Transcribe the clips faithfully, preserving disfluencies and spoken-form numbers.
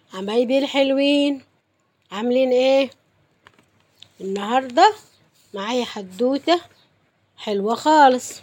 حبايبي الحلوين، عاملين ايه؟ النهارده معايا حدوته حلوه خالص.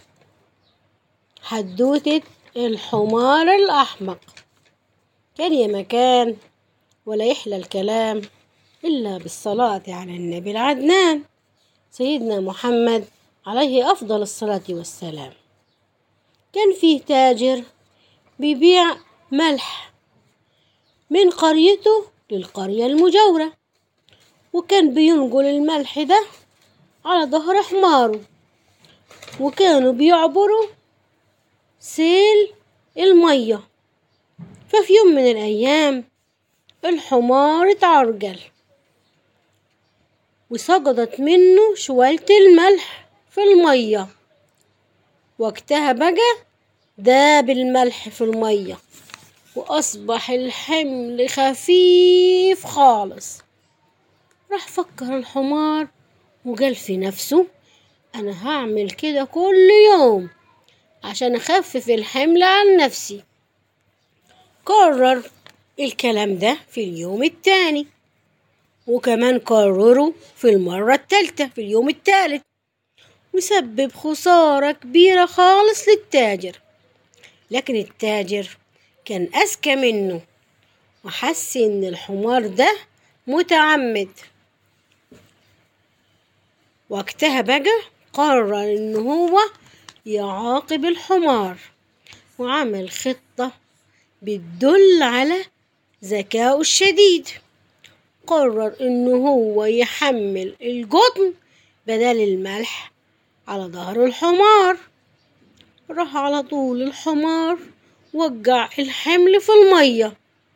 حدوته الحمار الاحمق. كان يا مكان ولا يحلى الكلام الا بالصلاه على النبي العدنان سيدنا محمد عليه افضل الصلاه والسلام. كان فيه تاجر بيبيع ملح من قريته للقرية المجاورة، وكان بينقل الملح ده على ظهر حماره، وكانوا بيعبروا سيل المية. ففي يوم من الأيام الحمار اتعرجل وسقطت منه شوية الملح في المية. وقتها بقى داب الملح في المية وأصبح الحمل خفيف خالص. راح فكر الحمار وقال في نفسه أنا هعمل كده كل يوم عشان أخفف الحمل عن نفسي. قرر الكلام ده في اليوم التاني، وكمان قرره في المرة التالتة في اليوم التالت، وسبب خسارة كبيرة خالص للتاجر. لكن التاجر كان أذكى منه وحس إن الحمار ده متعمد. وقتها بقى قرر إن هو يعاقب الحمار، وعمل خطة بتدل على ذكائه الشديد. قرر إن هو يحمل القطن بدل الملح على ظهر الحمار. راح على طول الحمار وقع الحمل في المية.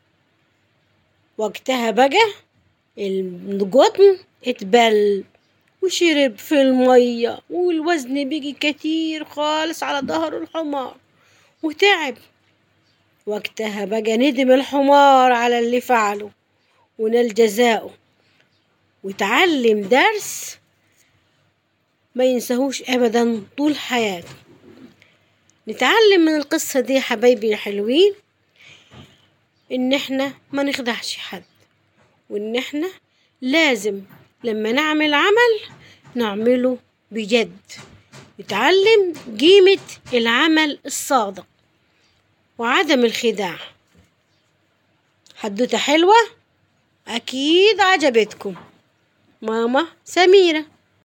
وقتها بقى القطن اتبل وشرب في المية، والوزن بقي كتير خالص على ظهر الحمار وتعب. وقتها بقى ندم الحمار على اللي فعله ونال جزاؤه، وتعلم درس ما ينساهوش أبدا طول حياته. نتعلم من القصة دي يا حبايبي الحلوين إن احنا ما نخدعش حد، وإن احنا لازم لما نعمل عمل نعمله بجد. نتعلم قيمة العمل الصادق وعدم الخداع. حدوتة حلوة أكيد عجبتكم. ماما سميرة.